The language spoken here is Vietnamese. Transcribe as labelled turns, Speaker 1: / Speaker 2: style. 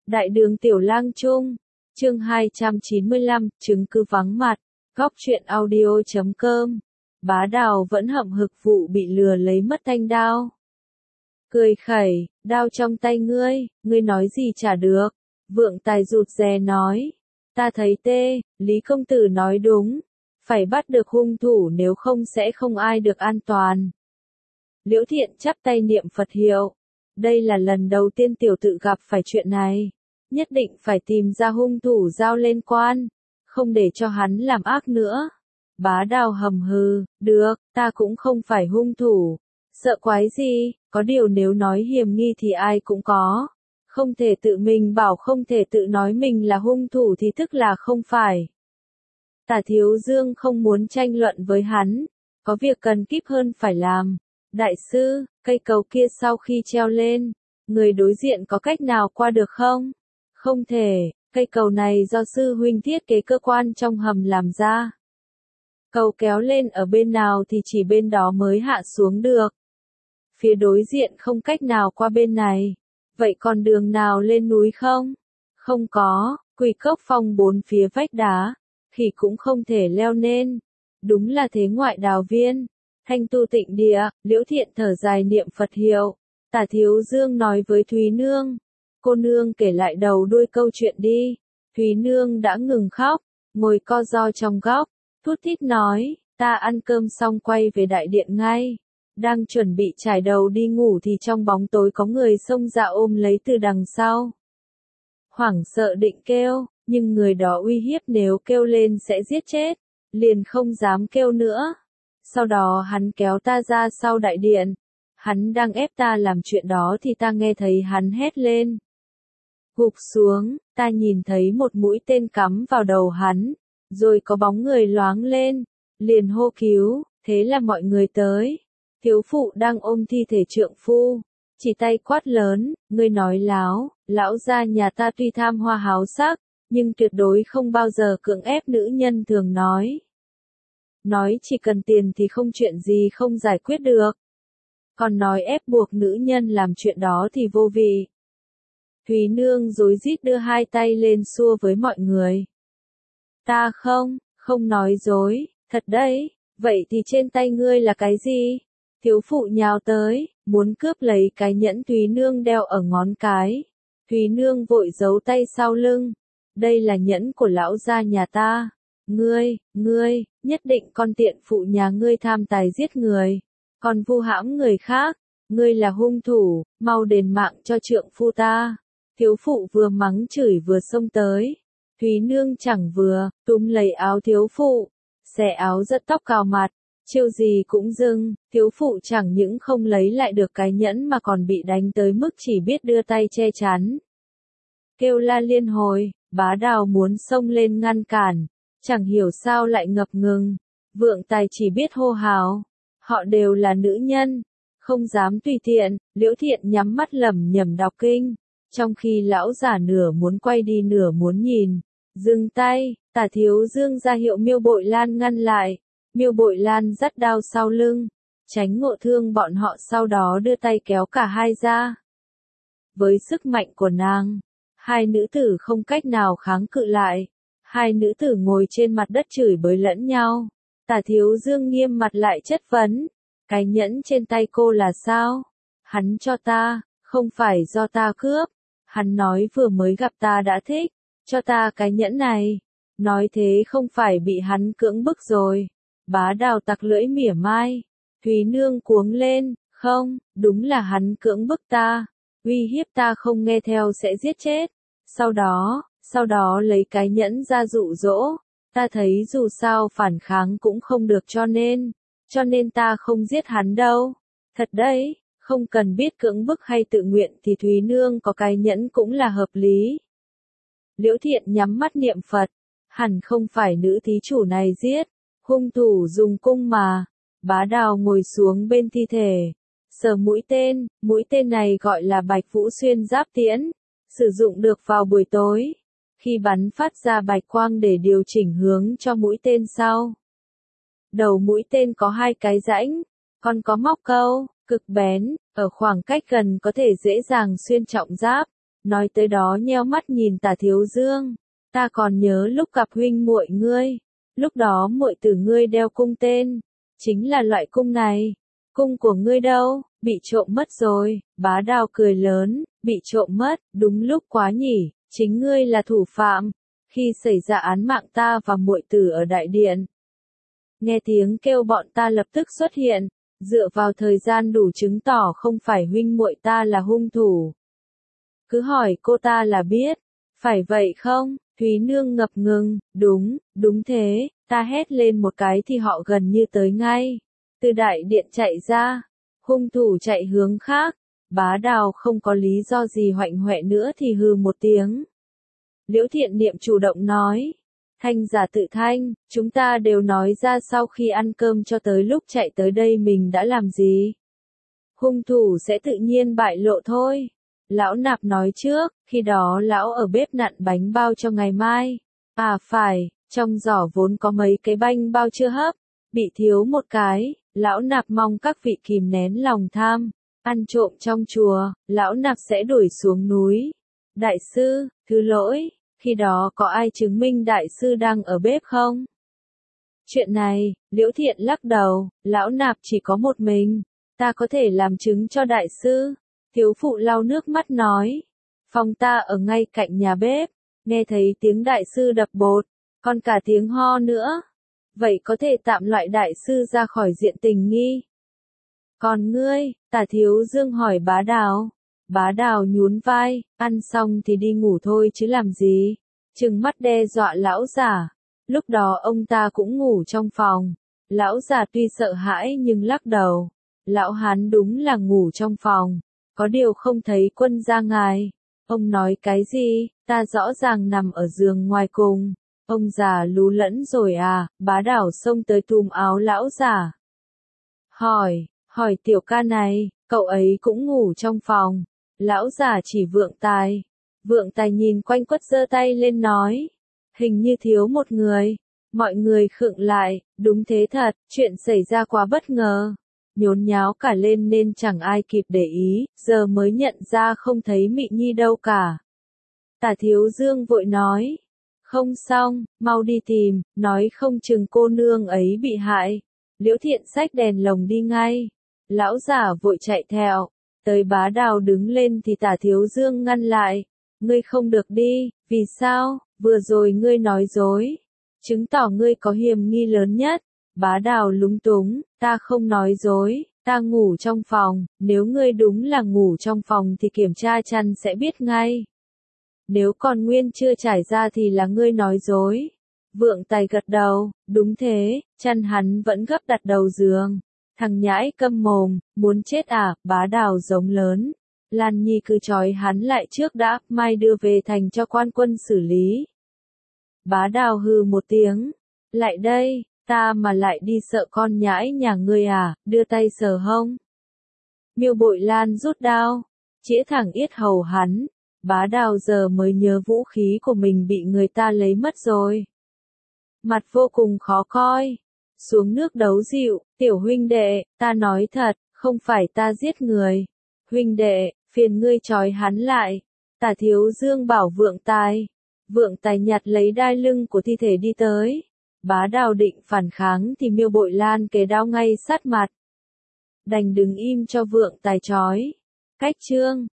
Speaker 1: Đại đường Tiểu Lang Trung, chương 295, chứng cứ vắng mặt, góc truyện audio.com. Bá Đào vẫn hậm hực vụ bị lừa lấy mất thanh đao. Cười khẩy, đao trong tay ngươi nói gì chả được. Vượng Tài rụt rè nói, ta thấy tê, Lý công tử nói đúng, phải bắt được hung thủ nếu không sẽ không ai được an toàn. Liễu Thiện chắp tay niệm Phật hiệu, đây là lần đầu tiên tiểu tự gặp phải chuyện này, nhất định phải tìm ra hung thủ giao lên quan, không để cho hắn làm ác nữa. Bá Đào hầm hừ, được, ta cũng không phải hung thủ, sợ quái gì, có điều nếu nói hiểm nghi thì ai cũng có, không thể tự mình bảo không thể tự nói mình là hung thủ thì tức là không phải. Tả Thiếu Dương không muốn tranh luận với hắn, có việc cần kíp hơn phải làm. Đại sư, cây cầu kia sau khi treo lên, người đối diện có cách nào qua được không? Không thể, cây cầu này do sư huynh thiết kế cơ quan trong hầm làm ra. Cầu kéo lên ở bên nào thì chỉ bên đó mới hạ xuống được. Phía đối diện không cách nào qua bên này. Vậy còn đường nào lên núi không? Không có, Quỷ Cốc Phong bốn phía vách đá, thì cũng không thể leo lên. Đúng là thế ngoại đào viên. Thanh tu tịnh địa, Liễu Thiện thở dài niệm Phật hiệu. Tả Thiếu Dương nói với Thúy Nương. Cô nương kể lại đầu đuôi câu chuyện đi. Thúy Nương đã ngừng khóc, ngồi co ro trong góc, thút thít nói, ta ăn cơm xong quay về đại điện ngay. Đang chuẩn bị trải đầu đi ngủ thì trong bóng tối có người xông ra ôm lấy từ đằng sau. Hoảng sợ định kêu, nhưng người đó uy hiếp nếu kêu lên sẽ giết chết, liền không dám kêu nữa. Sau đó hắn kéo ta ra sau đại điện. Hắn đang ép ta làm chuyện đó thì ta nghe thấy hắn hét lên. Gục xuống, ta nhìn thấy một mũi tên cắm vào đầu hắn, rồi có bóng người loáng lên, liền hô cứu, thế là mọi người tới. Thiếu phụ đang ôm thi thể trượng phu, chỉ tay quát lớn, ngươi nói láo, lão gia nhà ta tuy tham hoa háo sắc, nhưng tuyệt đối không bao giờ cưỡng ép nữ nhân thường nói. Nói chỉ cần tiền thì không chuyện gì không giải quyết được. Còn nói ép buộc nữ nhân làm chuyện đó thì vô vị. Thúy Nương rối rít đưa hai tay lên xua với mọi người. Ta không nói dối, thật đấy, vậy thì trên tay ngươi là cái gì? Thiếu phụ nhào tới, muốn cướp lấy cái nhẫn Thúy Nương đeo ở ngón cái. Thúy Nương vội giấu tay sau lưng. Đây là nhẫn của lão gia nhà ta. Ngươi, nhất định con tiện phụ nhà ngươi tham tài giết người. Còn vu hãm người khác, ngươi là hung thủ, mau đền mạng cho trượng phu ta. Thiếu phụ vừa mắng chửi vừa xông tới. Thúy Nương chẳng vừa, túm lấy áo thiếu phụ, xẻ áo giật tóc cào mặt, chiêu gì cũng dưng, thiếu phụ chẳng những không lấy lại được cái nhẫn mà còn bị đánh tới mức chỉ biết đưa tay che chắn. Kêu la liên hồi, Bá Đào muốn xông lên ngăn cản, chẳng hiểu sao lại ngập ngừng, Vượng Tài chỉ biết hô hào, họ đều là nữ nhân, không dám tùy tiện. Liễu Thiện nhắm mắt lẩm nhẩm đọc kinh, trong khi lão giả nửa muốn quay đi nửa muốn nhìn. Dừng tay, Tả Thiếu Dương ra hiệu Miêu Bội Lan ngăn lại. Miêu Bội Lan dắt đao sau lưng, tránh ngộ thương bọn họ, sau đó đưa tay kéo cả hai ra. Với sức mạnh của nàng, hai nữ tử không cách nào kháng cự lại. Hai nữ tử ngồi trên mặt đất chửi bới lẫn nhau. Tả Thiếu Dương nghiêm mặt lại chất vấn, cái nhẫn trên tay cô là sao? Hắn cho ta, không phải do ta cướp. Hắn nói vừa mới gặp ta đã thích, cho ta cái nhẫn này. Nói thế không phải bị hắn cưỡng bức rồi. Bá Đào tặc lưỡi mỉa mai. Thúy Nương cuống lên, không, đúng là hắn cưỡng bức ta, uy hiếp ta không nghe theo sẽ giết chết. Sau đó lấy cái nhẫn ra dụ dỗ. Ta thấy dù sao phản kháng cũng không được cho nên ta không giết hắn đâu. Thật đấy, không cần biết cưỡng bức hay tự nguyện thì Thúy Nương có cái nhẫn cũng là hợp lý. Liễu Thiện nhắm mắt niệm Phật, hẳn không phải nữ thí chủ này giết, hung thủ dùng cung mà. Bá Đào ngồi xuống bên thi thể, sờ mũi tên này gọi là Bạch Vũ Xuyên Giáp Tiễn, sử dụng được vào buổi tối, khi bắn phát ra bạch quang để điều chỉnh hướng cho mũi tên sau. Đầu mũi tên có hai cái rãnh, còn có móc câu, cực bén, ở khoảng cách gần có thể dễ dàng xuyên trọng giáp. nói tới đó nheo mắt nhìn Tả Thiếu Dương. Ta còn nhớ lúc gặp huynh muội ngươi, lúc đó muội tử ngươi đeo cung tên, chính là loại cung này. Cung của ngươi đâu, bị trộm mất rồi. Bá Đào cười lớn, bị trộm mất, đúng lúc quá nhỉ, chính ngươi là thủ phạm, khi xảy ra án mạng ta và muội tử ở đại điện. Nghe tiếng kêu bọn ta lập tức xuất hiện, dựa vào thời gian đủ chứng tỏ không phải huynh muội ta là hung thủ. Cứ hỏi cô ta là biết, phải vậy không? Thúy Nương ngập ngừng, đúng thế, ta hét lên một cái thì họ gần như tới ngay. Từ đại điện chạy ra, hung thủ chạy hướng khác, Bá Đào không có lý do gì hoạnh hoẹ nữa thì hừ một tiếng. Liễu Thiện Niệm chủ động nói, thanh giả tự thanh, chúng ta đều nói ra sau khi ăn cơm cho tới lúc chạy tới đây mình đã làm gì. Hung thủ sẽ tự nhiên bại lộ thôi. Lão Nạp nói trước, khi đó lão ở bếp nặn bánh bao cho ngày mai. À phải, trong giỏ vốn có mấy cái bánh bao chưa hấp, bị thiếu một cái, Lão Nạp mong các vị kìm nén lòng tham. Ăn trộm trong chùa, Lão Nạp sẽ đuổi xuống núi. Đại sư, thứ lỗi, khi đó có ai chứng minh đại sư đang ở bếp không? Chuyện này, Liễu Thiện lắc đầu, Lão Nạp chỉ có một mình, ta có thể làm chứng cho đại sư. Thiếu phụ lau nước mắt nói, phòng ta ở ngay cạnh nhà bếp, nghe thấy tiếng đại sư đập bột, còn cả tiếng ho nữa. Vậy có thể tạm loại đại sư ra khỏi diện tình nghi. Còn ngươi, Tả Thiếu Dương hỏi Bá Đào. Bá Đào nhún vai, ăn xong thì đi ngủ thôi chứ làm gì. Trừng mắt đe dọa lão giả. Lúc đó ông ta cũng ngủ trong phòng. Lão giả tuy sợ hãi nhưng lắc đầu. Lão hán đúng là ngủ trong phòng. Có điều không thấy quân gia ngài. Ông nói cái gì, ta rõ ràng nằm ở giường ngoài cùng. Ông già lú lẫn rồi à? Bá Đào xông tới túm áo lão giả. Hỏi tiểu ca này, cậu ấy cũng ngủ trong phòng. Lão giả chỉ Vượng Tài. Vượng Tài nhìn quanh quất giơ tay lên nói. Hình như thiếu một người. Mọi người khựng lại, đúng thế thật, chuyện xảy ra quá bất ngờ. Nhốn nháo cả lên nên chẳng ai kịp để ý, giờ mới nhận ra không thấy Mị Nhi đâu cả. Tả Thiếu Dương vội nói. Không xong, mau đi tìm, nói không chừng cô nương ấy bị hại. Liễu Thiện xách đèn lồng đi ngay. Lão giả vội chạy theo. Tới Bá Đào đứng lên thì Tả Thiếu Dương ngăn lại. Ngươi không được đi, vì sao? Vừa rồi ngươi nói dối. Chứng tỏ ngươi có hiểm nghi lớn nhất. Bá Đào lúng túng, ta không nói dối, ta ngủ trong phòng. Nếu ngươi đúng là ngủ trong phòng thì kiểm tra chăn sẽ biết ngay. Nếu còn nguyên chưa trải ra thì là ngươi nói dối. Vượng Tài gật đầu, đúng thế, chăn hắn vẫn gấp đặt đầu giường. Thằng nhãi câm mồm, muốn chết à? Bá Đào giống lớn. Lan Nhi cứ trói hắn lại trước đã, mai đưa về thành cho quan quân xử lý. Bá Đào hừ một tiếng. Lại đây, ta mà lại đi sợ con nhãi nhà ngươi à, đưa tay sờ hông. Miêu Bội Lan rút đao, chĩa thẳng yết hầu hắn. Bá Đào giờ mới nhớ vũ khí của mình bị người ta lấy mất rồi. Mặt vô cùng khó coi. Xuống nước đấu dịu, tiểu huynh đệ, ta nói thật, không phải ta giết người. Huynh đệ, phiền ngươi trói hắn lại. Tả Thiếu Dương bảo Vượng Tài. Vượng Tài nhặt lấy đai lưng của thi thể đi tới. Bá Đào định phản kháng thì Miêu Bội Lan kế đao ngay sát mặt. Đành đứng im cho Vượng Tài trói. Cách chương